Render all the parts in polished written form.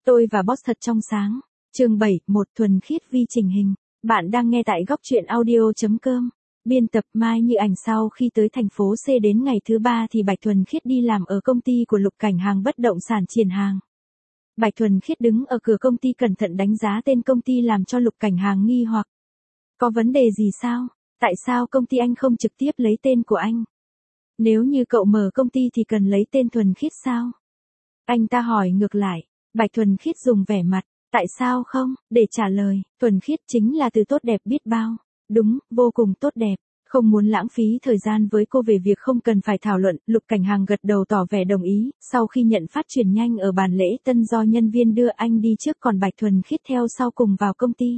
Tôi và boss thật trong sáng. Chương 7, một thuần khiết vi trình hình. Bạn đang nghe tại góc truyện audio.com. Biên tập Mai Như Ảnh. Sau khi tới thành phố C đến ngày thứ 3 thì Bạch Thuần Khiết đi làm ở công ty của Lục Cảnh Hàng bất động sản Triển Hàng. Bạch Thuần Khiết đứng ở cửa công ty cẩn thận đánh giá tên công ty làm cho Lục Cảnh Hàng nghi hoặc. Có vấn đề gì sao? Tại sao công ty anh không trực tiếp lấy tên của anh? Nếu như cậu mở công ty thì cần lấy tên Thuần Khiết sao? Anh ta hỏi ngược lại. Bạch Thuần Khiết dùng vẻ mặt, tại sao không, để trả lời, thuần khiết chính là từ tốt đẹp biết bao. Đúng, vô cùng tốt đẹp. Không muốn lãng phí thời gian với cô về việc không cần phải thảo luận, Lục Cảnh Hàng gật đầu tỏ vẻ đồng ý, sau khi nhận phát chuyển nhanh ở bàn lễ tân do nhân viên đưa anh đi trước còn Bạch Thuần Khiết theo sau cùng vào công ty.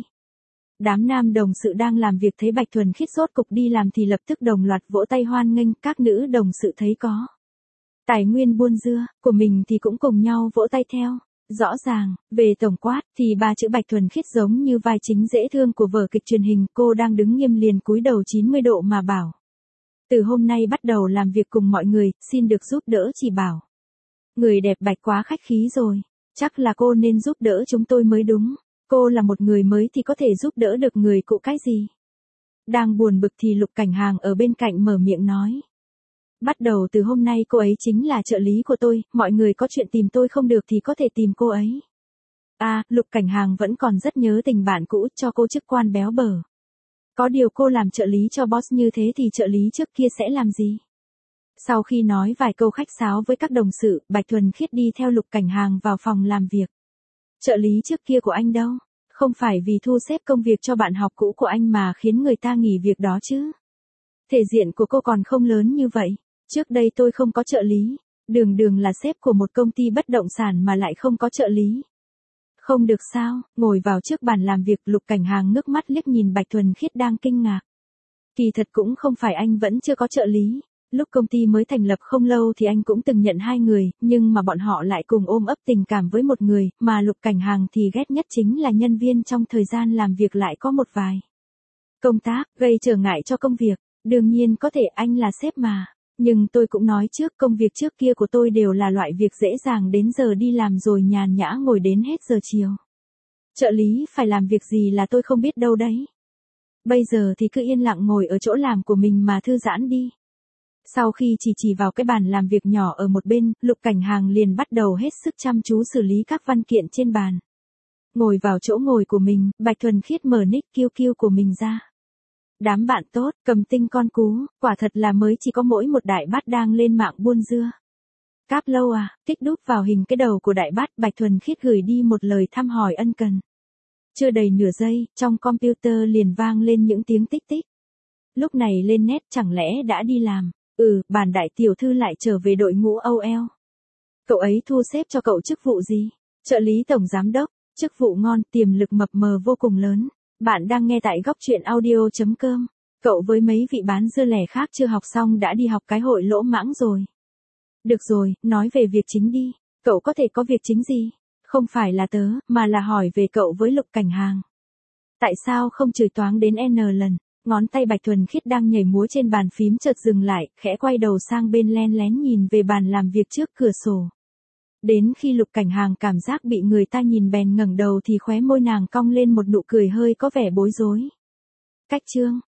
Đám nam đồng sự đang làm việc thấy Bạch Thuần Khiết rốt cục đi làm thì lập tức đồng loạt vỗ tay hoan nghênh, các nữ đồng sự thấy có tài nguyên buôn dưa của mình thì cũng cùng nhau vỗ tay theo. Rõ ràng, về tổng quát thì ba chữ Bạch Thuần Khiết giống như vai chính dễ thương của vở kịch truyền hình, cô đang đứng nghiêm liền cúi đầu 90 độ mà bảo. Từ hôm nay bắt đầu làm việc cùng mọi người, xin được giúp đỡ chỉ bảo. Người đẹp Bạch quá khách khí rồi, chắc là cô nên giúp đỡ chúng tôi mới đúng, cô là một người mới thì có thể giúp đỡ được người cũ cái gì. Đang buồn bực thì Lục Cảnh Hàng ở bên cạnh mở miệng nói. Bắt đầu từ hôm nay cô ấy chính là trợ lý của tôi, mọi người có chuyện tìm tôi không được thì có thể tìm cô ấy. Lục Cảnh Hàng vẫn còn rất nhớ tình bạn cũ, cho cô chức quan béo bở. Có điều cô làm trợ lý cho boss như thế thì trợ lý trước kia sẽ làm gì? Sau khi nói vài câu khách sáo với các đồng sự, Bạch Thuần Khiết đi theo Lục Cảnh Hàng vào phòng làm việc. Trợ lý trước kia của anh đâu? Không phải vì thu xếp công việc cho bạn học cũ của anh mà khiến người ta nghỉ việc đó chứ? Thể diện của cô còn không lớn như vậy. Trước đây tôi không có trợ lý, đường là sếp của một công ty bất động sản mà lại không có trợ lý. Không được sao, ngồi vào trước bàn làm việc, Lục Cảnh Hàng ngước mắt liếc nhìn Bạch Thuần Khiết đang kinh ngạc. Kỳ thật cũng không phải anh vẫn chưa có trợ lý, lúc công ty mới thành lập không lâu thì anh cũng từng nhận 2 người, nhưng mà bọn họ lại cùng ôm ấp tình cảm với một người, mà Lục Cảnh Hàng thì ghét nhất chính là nhân viên trong thời gian làm việc lại có một vài công tác gây trở ngại cho công việc. Đương nhiên có thể anh là sếp mà. Nhưng tôi cũng nói trước, công việc trước kia của tôi đều là loại việc dễ dàng đến giờ đi làm rồi nhàn nhã ngồi đến hết giờ chiều. Trợ lý phải làm việc gì là tôi không biết đâu đấy. Bây giờ thì cứ yên lặng ngồi ở chỗ làm của mình mà thư giãn đi. Sau khi chỉ vào cái bàn làm việc nhỏ ở một bên, Lục Cảnh Hàng liền bắt đầu hết sức chăm chú xử lý các văn kiện trên bàn. Ngồi vào chỗ ngồi của mình, Bạch Thuần Khiết mở nick QQ của mình ra. Đám bạn tốt, cầm tinh con cú, quả thật là mới chỉ có mỗi một đại bát đang lên mạng buôn dưa. Cáp lâu tích đúp vào hình cái đầu của đại bát, Bạch Thuần Khiết gửi đi một lời thăm hỏi ân cần. Chưa đầy nửa giây, trong computer liền vang lên những tiếng tích tích. Lúc này lên nét chẳng lẽ đã đi làm, bản đại tiểu thư lại trở về đội ngũ OL. Cậu ấy thu xếp cho cậu chức vụ gì? Trợ lý tổng giám đốc, chức vụ ngon, tiềm lực mập mờ vô cùng lớn. Bạn đang nghe tại góc truyện audio.com. Cậu với mấy vị bán dưa lẻ khác chưa học xong đã đi học cái hội lỗ mãng rồi. Được rồi, nói về việc chính đi. Cậu có thể có việc chính gì? Không phải là tớ, mà là hỏi về cậu với Lục Cảnh Hàng. Tại sao không chửi toáng đến N lần? Ngón tay Bạch Thuần Khiết đang nhảy múa trên bàn phím chợt dừng lại, khẽ quay đầu sang bên len lén nhìn về bàn làm việc trước cửa sổ. Đến khi Lục Cảnh Hàng cảm giác bị người ta nhìn bèn ngẩng đầu thì khóe môi nàng cong lên một nụ cười hơi có vẻ bối rối. Cách chương